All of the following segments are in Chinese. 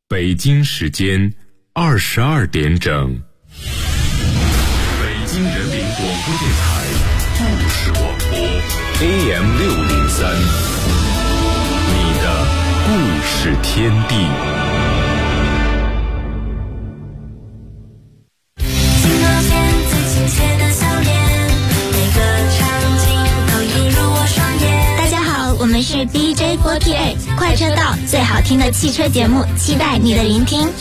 北京时间22点整。北京人民广播电台故事广播 AM603， 你的故事天地。 我们是 DJ48 快车道，最好听的汽车节目，期待你的聆听。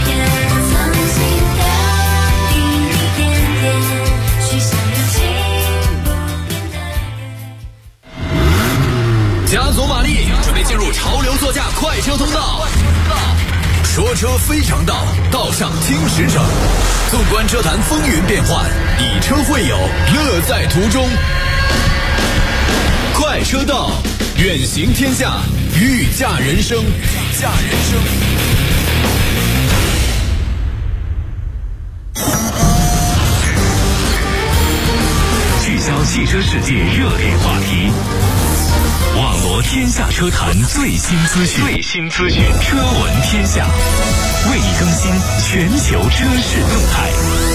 加足马力，准备进入潮流座驾快车通道。说车非常道，道上听实诚。纵观车坛风云变幻，以车会友，乐在途中。快车道，远行天下，御驾人生，御驾人生。 聚焦汽车世界热点话题，网罗天下车坛最新资讯，车闻天下，为你更新全球车市动态。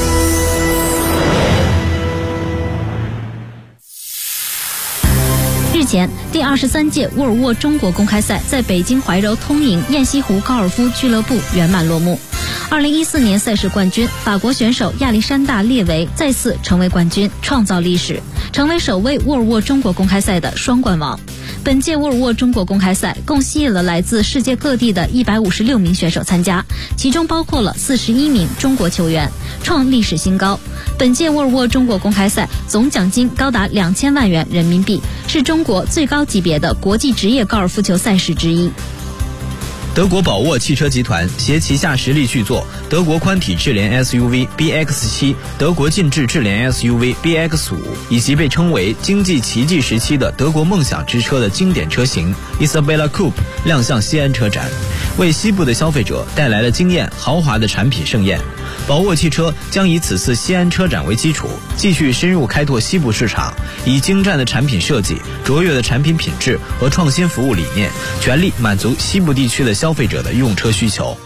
日前，第23届沃尔沃中国公开赛在北京怀柔通盈雁西湖高尔夫俱乐部圆满落幕。2014年赛事冠军法国选手亚历山大·列维再次成为冠军，创造历史，成为首位沃尔沃中国公开赛的双冠王。本届沃尔沃中国公开赛共吸引了来自世界各地的156名选手参加，其中包括了41名中国球员，创历史新高。本届沃尔沃中国公开赛总奖金高达2000万元人民币，是中国最高级别的国际职业高尔夫球赛事之一。 德国宝沃汽车集团携旗下实力巨作德国宽体智联 SUV BX7、德国劲智智联 SUV BX5，以及被称为经济奇迹时期的德国梦想之车的经典车型 Isabella Coupe 亮相西安车展，为西部的消费者带来了惊艳豪华的产品盛宴。宝沃汽车将以此次西安车展为基础，继续深入开拓西部市场，以精湛的产品设计、卓越的产品品质和创新服务理念，全力满足西部地区的消费者的用车需求。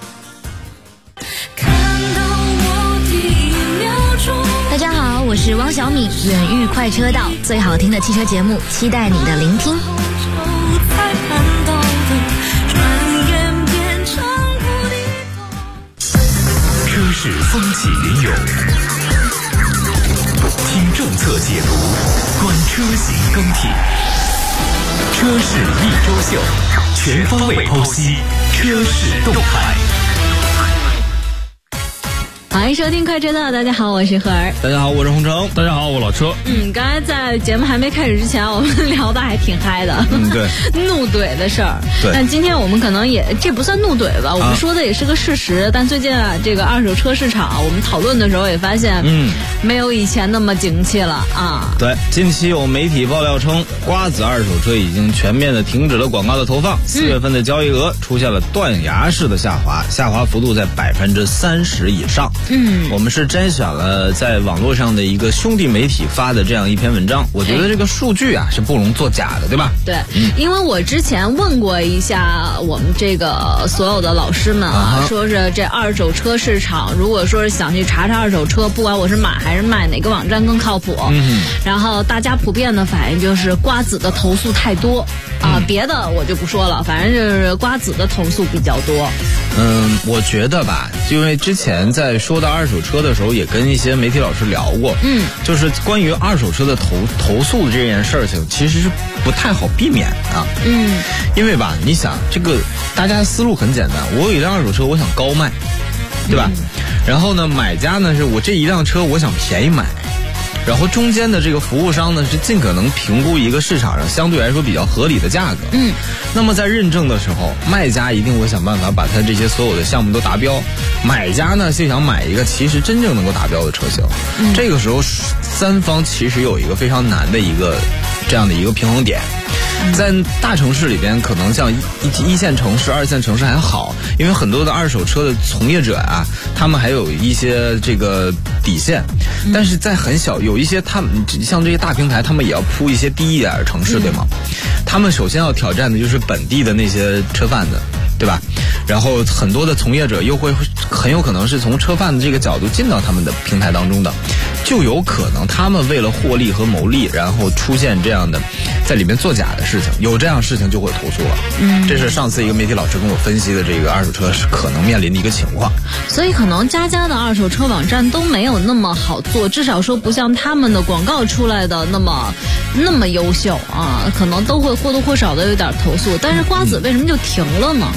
大家好，我是汪小米，远域快车道，最好听的汽车节目，期待你的聆听。 车市风起云涌，听政策解读，观车型更替。车市一周秀，全方位剖析车市动态。 欢迎收听快车道，大家好，我是何儿。 大家好，我是洪城。 大家好，我老车。 刚才在节目还没开始之前，我们聊的还挺嗨的。 对， 怒怼的事儿。 对。 但今天我们可能也这不算怒怼吧，我们说的也是个事实。但最近啊，这个二手车市场，我们讨论的时候也发现，没有以前那么景气了啊。 对，近期有媒体爆料称，瓜子二手车已经全面的停止了广告的投放，4月份的交易额出现了断崖式的下滑，下滑幅度在30%以上。我们是摘选了在网络上的一个兄弟媒体发的这样一篇文章，我觉得这个数据啊是不容作假的，对吧？ 对，因为我之前问过一下我们这个所有的老师们啊，说是这二手车市场，如果说是想去查查二手车，不管我是买还是卖，哪个网站更靠谱？然后大家普遍的反应就是瓜子的投诉太多啊，别的我就不说了，反正就是瓜子的投诉比较多。 我觉得吧，因为之前在说到二手车的时候，也跟一些媒体老师聊过，就是关于二手车的投诉的这件事情，其实是不太好避免的。因为吧，你想这个大家思路很简单，我有一辆二手车，我想高卖，对吧？然后呢，买家呢是我这一辆车我想便宜买。然后中间的这个服务商呢，是尽可能评估一个市场上相对来说比较合理的价格。那么在认证的时候，卖家一定会想办法把他这些所有的项目都达标，买家呢就想买一个其实真正能够达标的车型。这个时候三方其实有一个非常难的一个这样的一个平衡点。在大城市里边，可能像一线城市、2线城市还好，因为很多的二手车的从业者啊，他们还有一些这个底线。但是在很小，有一些他们像这些大平台，他们也要铺一些低一点的城市，对吗？他们首先要挑战的就是本地的那些车贩子，对吧？ 然后很多的从业者又会很有可能是从车贩的这个角度进到他们的平台当中的，就有可能他们为了获利和牟利，然后出现这样的在里面作假的事情，有这样事情就会投诉了。这是上次一个媒体老师跟我分析的这个二手车是可能面临的一个情况。 所以可能家家的二手车网站都没有那么好做，至少说不像他们的广告出来的那么优秀啊，可能都会或多或少的有点投诉。但是瓜子为什么就停了呢？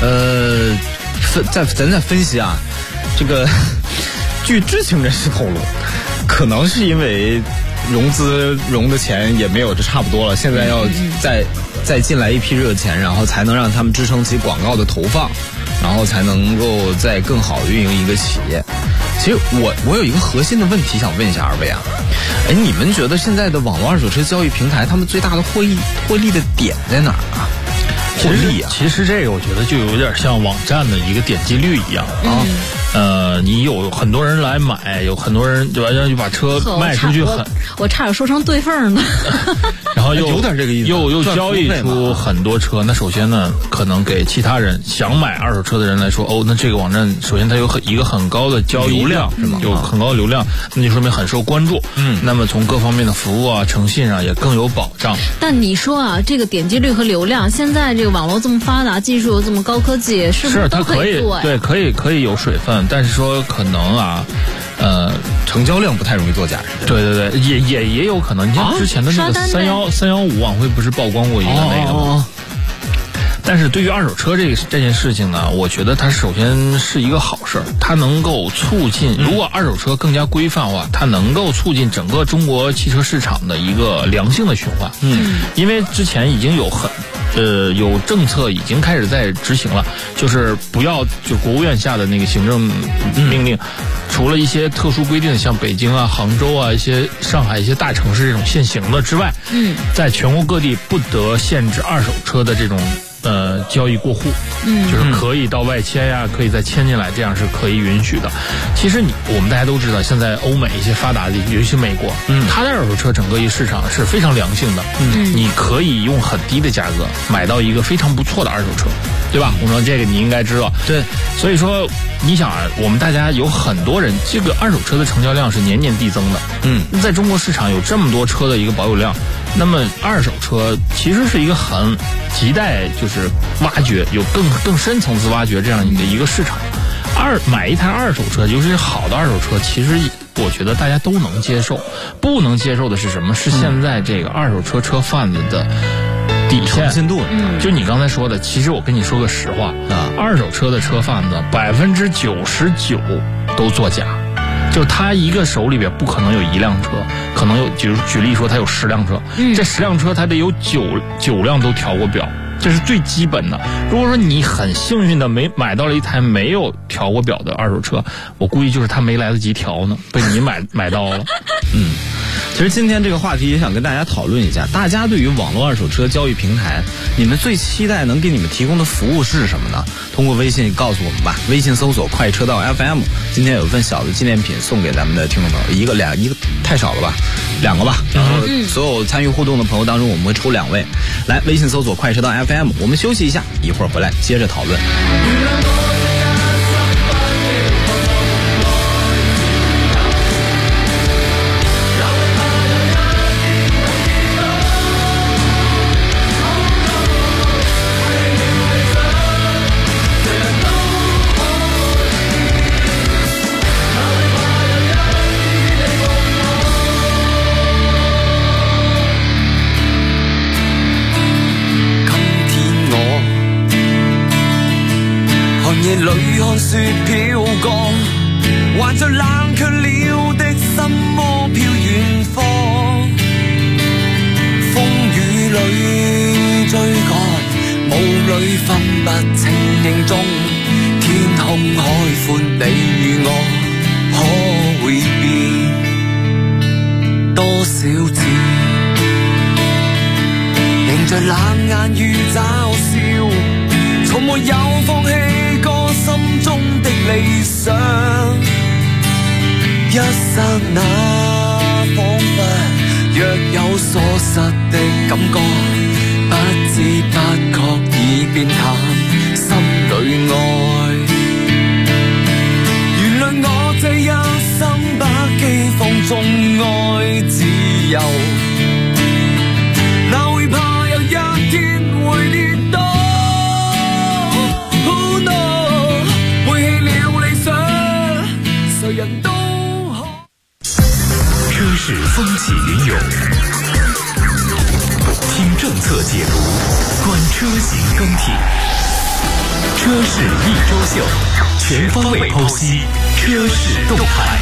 咱再分析啊，这个据知情人士透露，可能是因为融资融的钱也没有，这差不多了，现在要再进来一批热钱，然后才能让他们支撑起广告的投放，然后才能够再更好的运营一个企业。其实我有一个核心的问题想问一下二位啊，你们觉得现在的网络二手车交易平台他们最大的获利的点在哪儿啊？获利啊， 其实这个我觉得就有点像网站的一个点击率一样啊。你有很多人来买，有很多人对吧？就把车卖出去我差点说成对缝呢。 然后有点这个意思， 又交易出很多车。那首先呢，可能给其他人想买二手车的人来说，那这个网站首先它有一个很高的交易量，是吗？有很高的流量，那就说明很受关注。那么从各方面的服务啊、诚信上也更有保障。 但你说啊，这个点击率和流量，现在这个网络这么发达，技术又这么高科技，是不是都可以做呀？ 对，可以有水分。但是说可能啊， 成交量不太容易作假。 对，也有可能。你像之前的那个315晚会不是曝光过一个那个吗？但是对于二手车这件事情呢，我觉得它首先是一个好事儿，它能够促进，如果二手车更加规范化，它能够促进整个中国汽车市场的一个良性的循环。因为之前已经有有政策已经开始在执行了，就是不要就国务院下的那个行政命令，除了一些特殊规定，像北京啊、杭州啊、一些上海一些大城市这种现行的之外，在全国各地不得限制二手车的这种交易过户，就是可以到外迁呀，可以再迁进来，这样是可以允许的。其实我们大家都知道，现在欧美一些发达的地区，尤其美国，它的二手车整个一市场是非常良性的，你可以用很低的价格买到一个非常不错的二手车，对吧？我说这个你应该知道。 对， 所以说你想啊，我们大家有很多人，这个二手车的成交量是年年递增的。在中国市场有这么多车的一个保有量，那么二手车其实是一个很亟待就是挖掘，有更深层次挖掘这样的一个市场。买一台二手车，尤其是好的二手车，其实我觉得大家都能接受。不能接受的是什么？是现在这个二手车车贩子的底线诚信度。 就你刚才说的，其实我跟你说个实话二手车的车贩子99%都作假。就他一个手里边不可能有一辆车，可能有举例说他有10辆车，这10辆车他得有9辆都调过表，这是最基本的。如果说你很幸运的买到了一台没有调过表的二手车，我估计就是他没来得及调呢，被你买到了。 其实今天这个话题也想跟大家讨论一下，大家对于网络二手车交易平台，你们最期待能给你们提供的服务是什么呢？通过微信告诉我们吧，微信搜索快车道 FM。 今天有一份小的纪念品送给咱们的听众朋友，一个太少了吧，2个吧。然后所有参与互动的朋友当中，我们会抽2位。来，微信搜索快车道 FM。 我们休息一下，一会儿回来接着讨论。 裏看雪飄過，還在冷卻了的心窩飄遠方，風雨裏追趕，霧裏分不清影蹤，天空海闊，你與我可會變多少次，仍在冷眼與嘲笑，從沒有放棄心中的理想，一剎那彷彿若有所失的感覺，不知不覺已變淡，心裏愛行更替。车市一周秀，全方位剖析车市动态。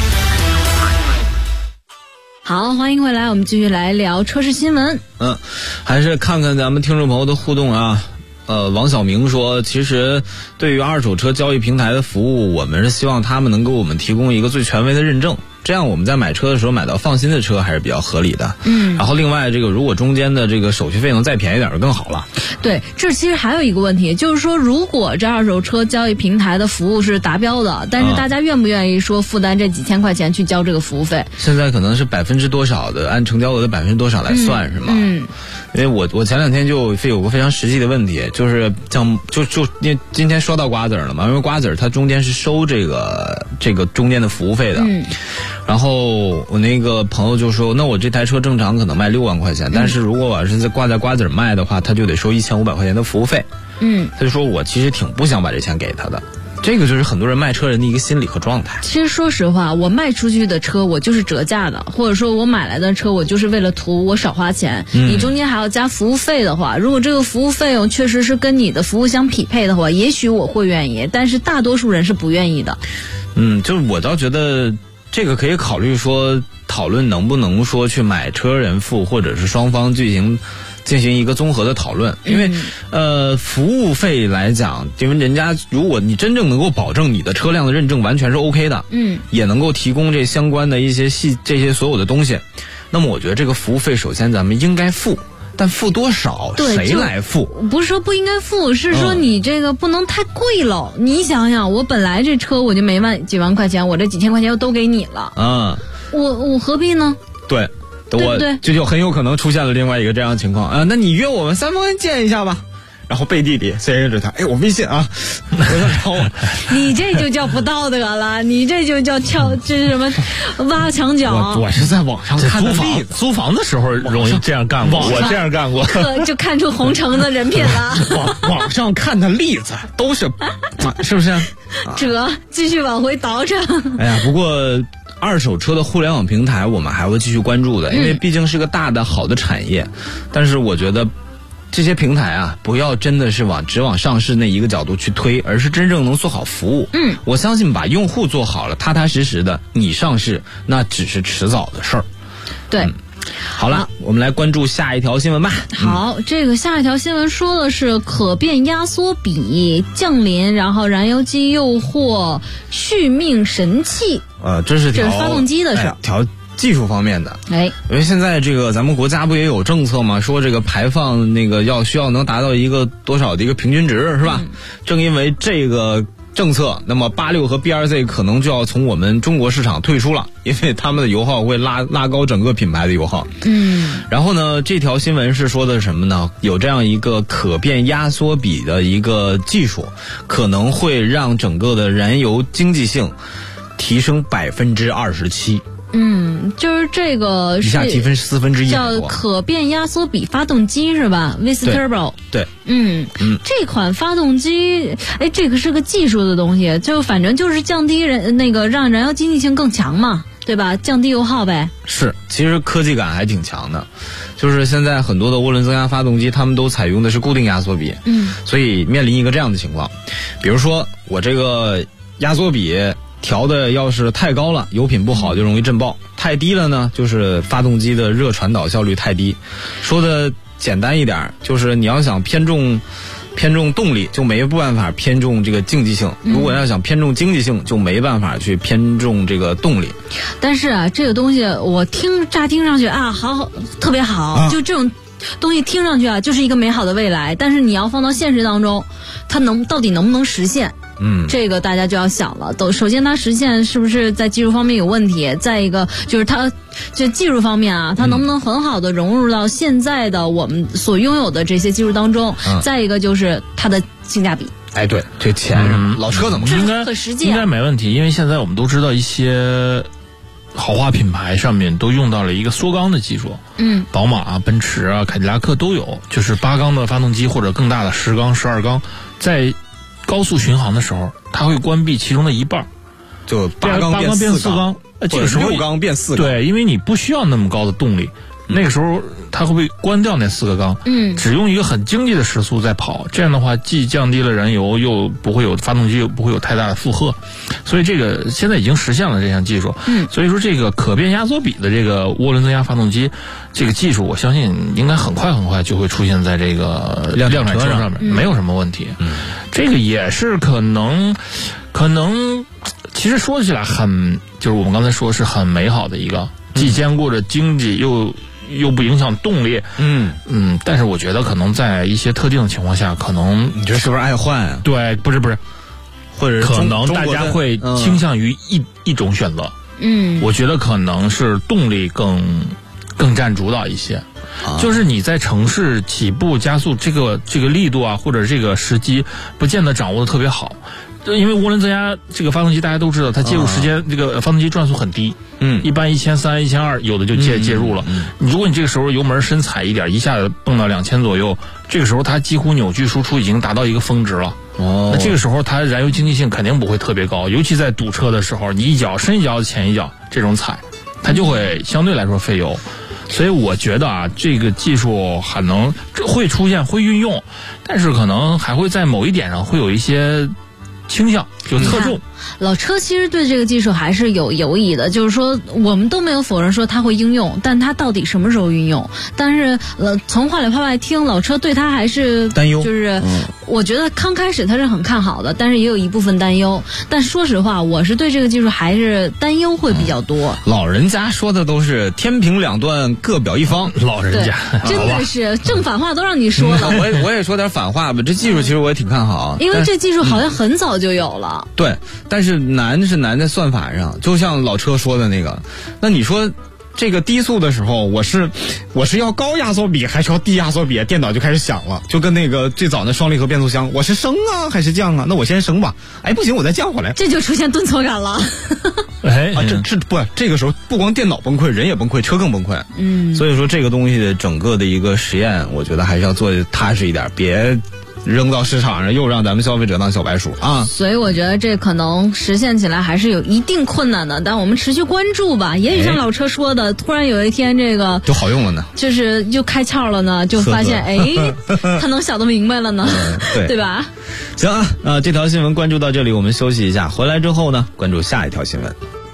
好，欢迎回来，我们继续来聊车市新闻。 还是看看咱们听众朋友的互动啊。王小明说，其实对于二手车交易平台的服务，我们是希望他们能给我们提供一个最权威的认证，这样我们在买车的时候买到放心的车还是比较合理的。然后另外这个如果中间的这个手续费能再便宜点就更好了。 对，这其实还有一个问题，就是说如果这二手车交易平台的服务是达标的，但是大家愿不愿意说负担这几千块钱去交这个服务费？ 现在可能是多少的，按成交额的多少来算，是吗？因为我前两天就有个非常实际的问题，就是像今天说到瓜子了嘛，因为瓜子它中间是收这个中间的服务费的。然后我那个朋友就说，那我这台车正常可能卖6万块钱，但是如果我要是挂在瓜子卖的话，他就得收1500块钱的服务费。他就说我其实挺不想把这钱给他的。这个就是很多人卖车人的一个心理和状态。 其实说实话，我卖出去的车我就是折价的，或者说我买来的车我就是为了图我少花钱。你中间还要加服务费的话，如果这个服务费用确实是跟你的服务相匹配的话，也许我会愿意，但是大多数人是不愿意的。 就是我倒觉得这个可以考虑说讨论能不能说去买车人付，或者是双方进行一个综合的讨论。因为服务费来讲，因为人家如果你真正能够保证你的车辆的认证完全是 OK 的，也能够提供这相关的一些这些所有的东西，那么我觉得这个服务费首先咱们应该付，但付多少谁来付？ 不是说不应该付，是说你这个不能太贵了。你想想，我本来这车我就没几万块钱，我这几千块钱又都给你了，我何必呢？ 对不对？就很有可能出现了另外一个这样的情况啊。那你约我们3分见一下吧，然后背地里谁认识他？我微信啊，我想找我。 你这就叫不道德了，你这就叫这是什么挖墙脚？ 我是在网上看的例子， 租房的时候容易这样干过，我这样干过， 就看出红城的人品了。 网上看的例子都是，是不是？ 继续往回倒饬。 不过二手车的互联网平台我们还会继续关注的，因为毕竟是个大的好的产业。但是我觉得这些平台啊，不要真的是只往上市那一个角度去推，而是真正能做好服务。我相信把用户做好了，踏踏实实的，你上市那只是迟早的事儿。 对。 好了，我们来关注下一条新闻吧。 好，这个下一条新闻说的是可变压缩比降临，然后燃油机诱惑续命神器。 这是发动机的事， 调技术方面的。因为现在这个咱们国家不也有政策吗？说这个排放那个需要能达到一个多少的一个平均值，是吧？正因为这个政策，那么86和 BRZ 可能就要从我们中国市场退出了，因为他们的油耗会拉高整个品牌的油耗。然后呢，这条新闻是说的什么呢？有这样一个可变压缩比的一个技术，可能会让整个的燃油经济性提升27%。 就是这个一下提分1/4， 叫可变压缩比发动机是吧 ？Vis Turbo。 对。 这款发动机，这个是个技术的东西，就反正就是降低让燃油经济性更强嘛，对吧？降低油耗呗。 是，其实科技感还挺强的，就是现在很多的涡轮增压发动机，他们都采用的是固定压缩比。所以面临一个这样的情况，比如说我这个压缩比调的要是太高了，油品不好就容易震爆；太低了呢，就是发动机的热传导效率太低。说的简单一点，就是你要想偏重动力，就没办法偏重这个经济性；如果要想偏重经济性，就没办法去偏重这个动力。 但是啊，这个东西我乍听上去好，特别好，就这种东西听上去就是一个美好的未来。但是你要放到现实当中，它到底能不能实现？这个大家就要想了。首先它实现是不是在技术方面有问题，再一个就是它这技术方面它能不能很好的融入到现在的我们所拥有的这些技术当中，再一个就是它的性价比。 对，这钱老车怎么应该很实际应该没问题，因为现在我们都知道一些豪华品牌上面都用到了一个缩缸的技术，宝马奔驰凯迪拉克都有，就是8缸的发动机或者更大的10缸、12缸，在高速巡航的时候，它会关闭其中的一半， 就8缸变4缸， 这个时候 6缸变4缸。 对，因为你不需要那么高的动力， 那个时候它会不会关掉那4个缸？只用一个很经济的时速在跑，这样的话既降低了燃油，又不会有发动机又不会有太大的负荷，所以这个现在已经实现了这项技术。所以说这个可变压缩比的这个涡轮增压发动机这个技术，我相信应该很快就会出现在这个量产车上面，没有什么问题。这个也是可能，其实说起来就是我们刚才说是很美好的一个，既兼顾着经济又不影响动力。但是我觉得可能在一些特定的情况下，可能你觉得是不是爱换啊？ 对，不是，或者可能大家会倾向于一种选择。我觉得可能是动力更占主导一些。就是你在城市起步加速这个力度啊，或者这个时机，不见得掌握的特别好。因为涡轮增压这个发动机大家都知道，它介入时间这个发动机转速很低。一般1300、1200有的就介入了。如果你这个时候油门深踩一点，一下子蹦到2000左右，这个时候它几乎扭矩输出已经达到一个峰值了。那这个时候它燃油经济性肯定不会特别高，尤其在堵车的时候，你一脚深一脚前一脚这种踩，它就会相对来说费油。所以我觉得啊，这个技术可能会出现会运用，但是可能还会在某一点上会有一些倾向，就侧重。 老车其实对这个技术还是有犹疑的，就是说我们都没有否认说它会应用，但它到底什么时候运用？但是从话里话外听，老车对它还是担忧， 就是我觉得刚开始它是很看好的，但是也有一部分担忧。但说实话，我是对这个技术还是担忧会比较多。 老人家说的都是天平两端各表一方， 老人家真的是正反话都让你说了。 我也说点反话吧，这技术其实我也挺看好， 因为这技术好像很早就有了。 对。但是难在算法上，就像老车说的那个，那你说这个低速的时候，我是要高压缩比还是要低压缩比？电脑就开始想了，就跟那个最早的双离合变速箱，我是升啊还是降啊？那我先升吧，哎不行，我再降回来， 这就出现顿挫感了。 这个时候不光电脑崩溃，人也崩溃，车更崩溃。所以说这个东西的整个的一个实验，我觉得还是要做踏实一点，别扔到市场上又让咱们消费者当小白鼠啊！ 所以我觉得这可能实现起来还是有一定困难的，但我们持续关注吧。也许像老车说的，突然有一天这个就好用了呢， 就是就开窍了呢，就发现他能想得明白了呢，对吧？ 行啊，这条新闻关注到这里，我们休息一下，回来之后呢，关注下一条新闻。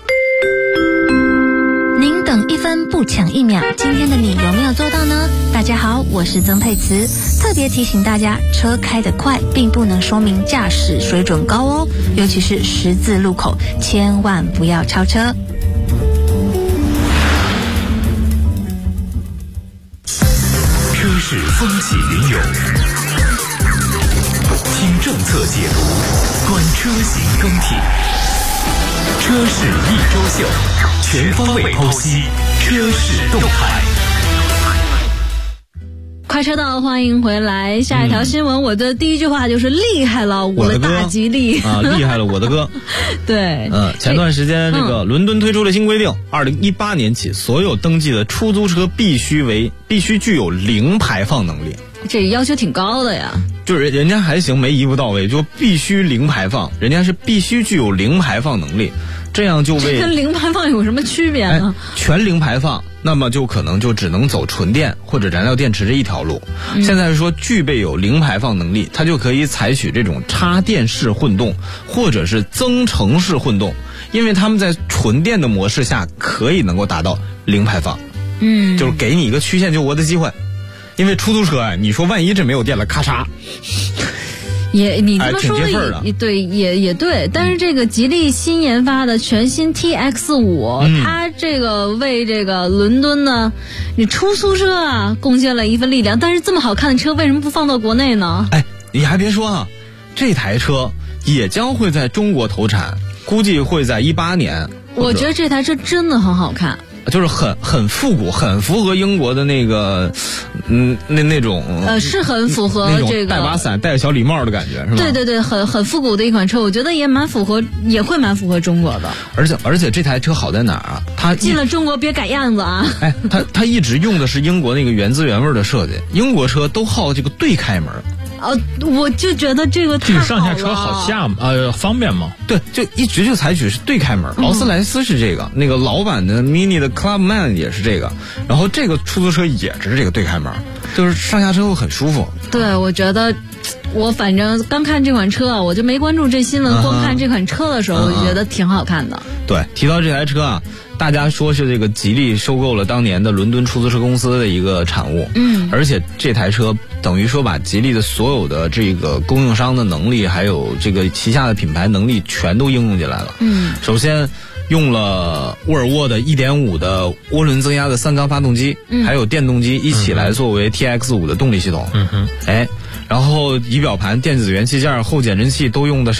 您等1分不抢1秒，今天的你有没有做到呢？大家好，我是曾佩慈，特别提醒大家，车开得快并不能说明驾驶水准高哦，尤其是十字路口，千万不要超车。 车市风起云涌，听政策解读，观车型更替，车市一周秀，全方位剖析车市动态。 快车道，欢迎回来。下一条新闻，我的第一句话就是厉害了，我的大吉利啊，厉害了，我的哥。 对， 前段时间这个伦敦推出了新规定，2018年起，所有登记的出租车必须具有零排放能力。 这要求挺高的呀。 就是人家还行，没一步到位，就必须零排放，人家是必须具有零排放能力，这样就为跟零排放有什么区别呢？ 全零排放，那么就可能就只能走纯电或者燃料电池这一条路。现在说具备有零排放能力，它就可以采取这种插电式混动或者是增程式混动，因为他们在纯电的模式下可以能够达到零排放。就是给你一个曲线救国的机会。因为出租车你说万一这没有电了，咔嚓。 你这么说对， 也对，但是这个吉利新研发的全新 TX5，它这个为这个伦敦呢，你出租车啊贡献了一份力量。但是这么好看的车，为什么不放到国内呢？ 你还别说啊，这台车也将会在中国投产，估计会在18年。 我觉得这台车真的很好看。 就是很复古，很符合英国的那个，那种是很符合这个带把伞、戴个小礼帽的感觉，是吧？ 对，很复古的一款车，我觉得也会蛮符合中国的。 而且这台车好在哪儿啊？它进了中国别改样子啊！ 它一直用的是英国那个原汁原味的设计，英国车都好这个对开门。 我就觉得这个太好了。 这个上下车好下方便吗？ 对，就一直就采取是对开门。劳斯莱斯是这个，那个老版的 Mini 的 Clubman 也是这个，然后这个出租车也是这个对开门，就是上下车会很舒服。 对，我觉得。我反正刚看这款车啊，我就没关注这新闻，光看这款车的时候，我就觉得挺好看的。 对，提到这台车啊，大家说是这个吉利收购了当年的伦敦出租车公司的一个产物，而且这台车等于说把吉利的所有的这个供应商的能力，还有这个旗下的品牌能力全都应用进来了。首先用了沃尔沃的 1.5 的涡轮增压的3缸发动机，还有电动机一起来作为 TX5 的动力系统。然后仪表盘、电子元器件、后减震器都用的是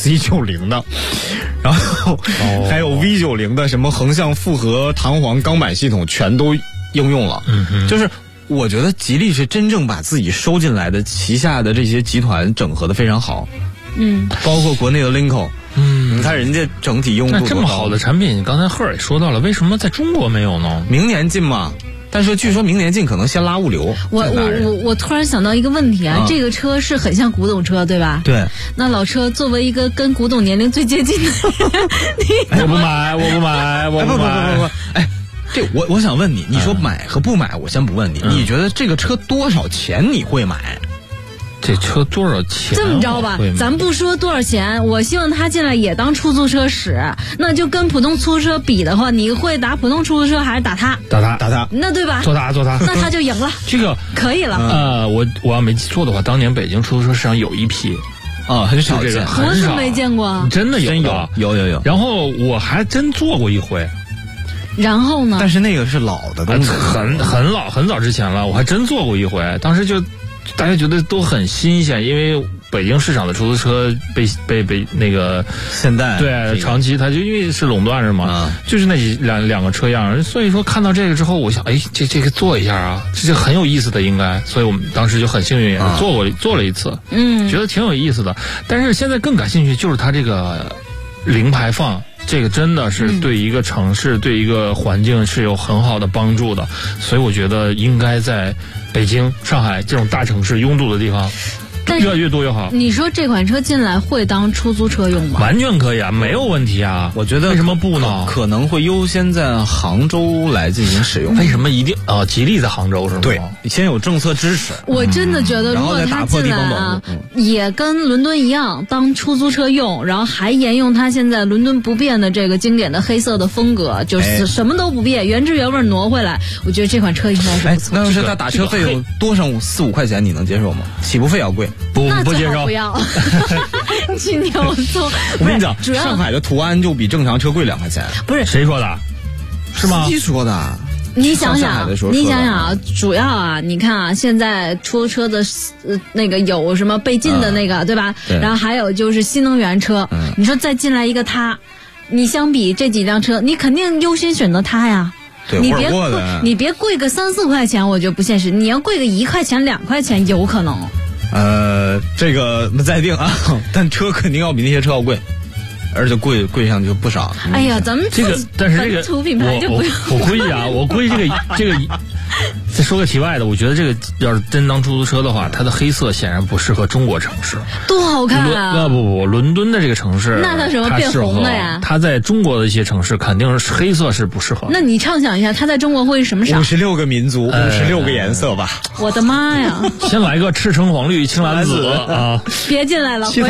XC90 的，然后还有 V90 的什么横向复合弹簧钢板系统全都应用了。就是我觉得吉利是真正把自己收进来的旗下的这些集团整合的非常好。包括国内的 Lincoln。你看人家整体用户那这么好的产品，刚才赫尔也说到了，为什么在中国没有呢？ 明年进嘛。但是据说明年进可能先拉物流。 我突然想到一个问题啊，这个车是很像古董车对吧？ 对。 那老车作为一个跟古董年龄最接近的人， 我不买。 不，这我想问你，你说买和不买，我先不问你，你觉得这个车多少钱你会买？ 这车多少钱？ 这么着吧，咱不说多少钱，我希望他进来也当出租车使。那就跟普通出租车比的话，你会打普通出租车还是打他？ 打他。 那对吧？ 做他。 那他就赢了。 这个可以了。 我要没记错的话，当年北京出租车市场有一批。 很少见， 我怎么没见过？ 真的有。 有。 然后我还真坐过一回。 然后呢？ 但是那个是老的东西， 很早之前了，我还真坐过一回。当时就大家觉得都很新鲜，因为北京市场的出租车被那个现代对长期它就因为是垄断是吗？就是那两个车样，所以说看到这个之后，我想这个坐一下啊，这很有意思的应该，所以我们当时就很幸运也是坐了一次，觉得挺有意思的。但是现在更感兴趣就是它这个零排放。这个真的是对一个城市、对一个环境是有很好的帮助的，所以我觉得应该在北京、上海这种大城市拥堵的地方，越来越多越好。 你说这款车进来会当出租车用吗？ 完全可以啊，没有问题啊。 我觉得为什么不呢？ 可能会优先在杭州来进行使用。 为什么一定吉利在杭州是吗？ 对，先有政策支持。 我真的觉得，如果他进来啊，也跟伦敦一样当出租车用，然后还沿用他现在伦敦不变的这个经典的黑色的风格，就是什么都不变，原汁原味挪回来。我觉得这款车应该是不错。 那要是他打车费用多上4-5块钱，你能接受吗？起步费要贵。 不接受。 不要。今天我坐， 我跟你讲，上海的途安就比正常车贵2块钱。 不是谁说的？是吗？ 司机说的。 你想想啊，主要啊，你看啊，现在出租车的那个有什么被禁的那个，对吧？ 对。 然后还有就是新能源车，你说再进来一个你相比这几辆车，你肯定优先选择它呀。 对， 你别贵个3-4块钱，我觉得不现实。你要贵个1块钱、2块钱，有可能。 这个再定啊，但车肯定要比那些车要贵。而且贵上就不少。 哎呀，咱们这个，但是这个我估计啊，我估计这个，再说个题外的，我觉得这个要是真当出租车的话，它的黑色显然不适合中国城市。 多好看啊！ 不，伦敦的这个城市， 那它什么变红的呀？ 它在中国的一些城市肯定是黑色是不适合。 那你畅想一下，它在中国会是什么色 ？56个民族，56个颜色吧。 我的妈呀！ 先来个赤橙黄绿青蓝紫啊！ 别进来了，回，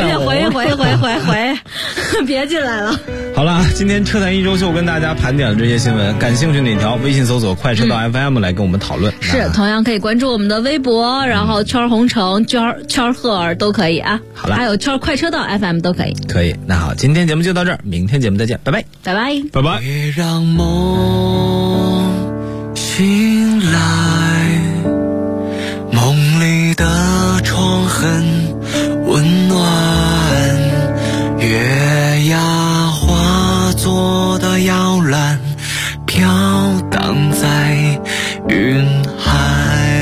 别进来了。 好了，今天车坛一周秀跟大家盘点了这些新闻，感兴趣哪条微信搜索快车道 FM 来跟我们讨论。 是，同样可以关注我们的微博，然后圈红橙、圈赫尔都可以啊。 好了， 还有圈快车道 FM 都可以。 可以，那好，今天节目就到这儿，明天节目再见，拜拜， 拜拜， 拜拜。 别让梦醒来，梦里的窗很温暖，月牙化作的摇篮飘荡在云海，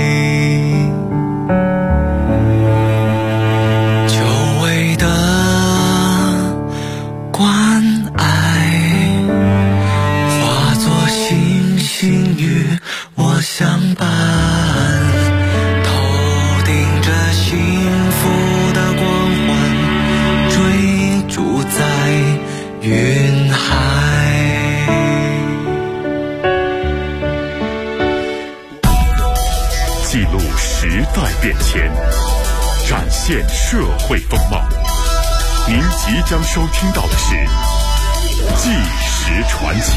久违的关爱化作星星与我相伴，头顶着星社会风貌。您即将收听到的是《纪实传奇》。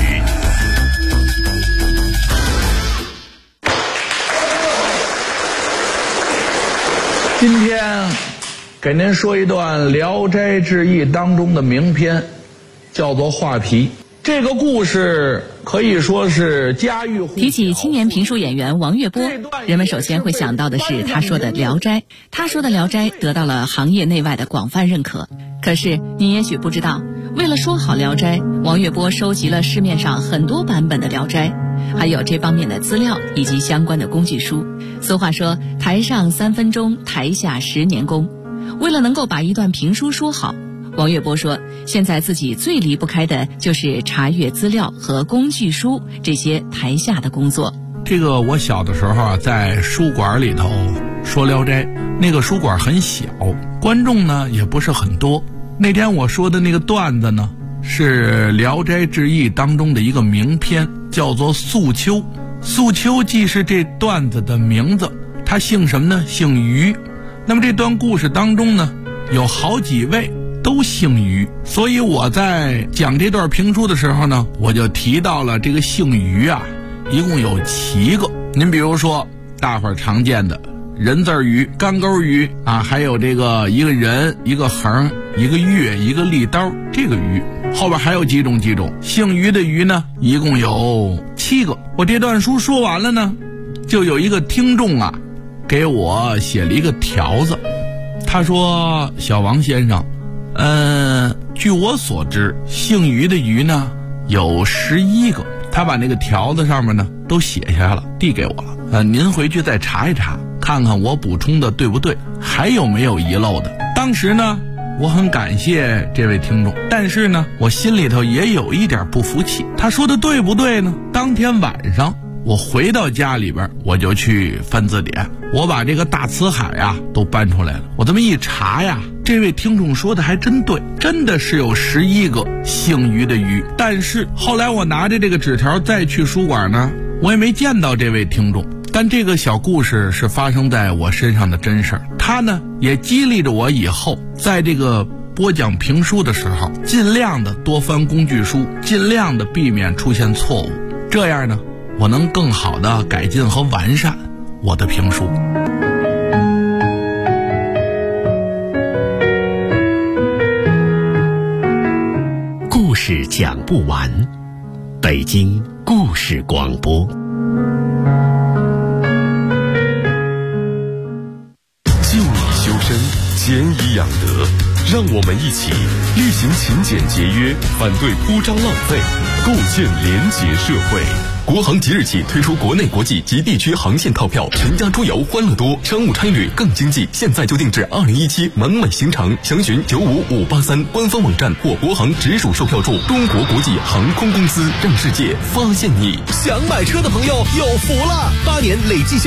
今天给您说一段《聊斋志异》当中的名篇，叫做《画皮》。这个故事可以说是家喻户晓。 提起青年评书演员王月波，人们首先会想到的是他说的《聊斋》。他说的《聊斋》得到了行业内外的广泛认可。可是你也许不知道，为了说好《聊斋》，王月波收集了市面上很多版本的《聊斋》，还有这方面的资料以及相关的工具书。俗话说，台上3分钟，台下10年功。为了能够把一段评书说好，王月波说，现在自己最离不开的就是查阅资料和工具书这些台下的工作。 这个我小的时候啊，在书馆里头说《聊斋》，那个书馆很小，观众呢也不是很多。那天我说的那个段子呢，是《聊斋志异》当中的一个名篇，叫做《素秋》。素秋既是这段子的名字，他姓什么呢？姓于。那么这段故事当中呢，有好几位都姓于，所以我在讲这段评书的时候呢，我就提到了这个姓于啊，一共有7个。您比如说大伙儿常见的人字鱼、干钩鱼啊，还有这个一个人、一个横、一个月、一个利刀，这个鱼后边还有几种。姓于的于呢，一共有7个。我这段书说完了呢，就有一个听众啊给我写了一个条子，他说：小王先生，据我所知，姓于的于呢有11个。他把那个条子上面呢都写下来了，递给我了。您回去再查一查，看看我补充的对不对，还有没有遗漏的。当时呢，我很感谢这位听众，但是呢，我心里头也有一点不服气。他说的对不对呢？当天晚上我回到家里边，我就去翻字典，我把这个大辞海啊都搬出来了。我这么一查呀，这位听众说的还真对，真的是有11个姓于的于。但是后来我拿着这个纸条再去书馆呢，我也没见到这位听众。但这个小故事是发生在我身上的真事儿，它呢也激励着我以后在这个播讲评书的时候，尽量的多翻工具书，尽量的避免出现错误，这样呢我能更好的改进和完善我的评书。 故事讲不完，北京故事广播。 就以修身，俭以养德，让我们一起厉行勤俭节约，反对铺张浪费，构建廉洁社会。国航即日起推出国内、国际及地区航线套票，全家出游欢乐多，商务差旅更经济。现在就定制2017满满行程，详询95583官方网站或国航直属售票处。中国国际航空公司，让世界发现你。 想买车的朋友有福了，8年累计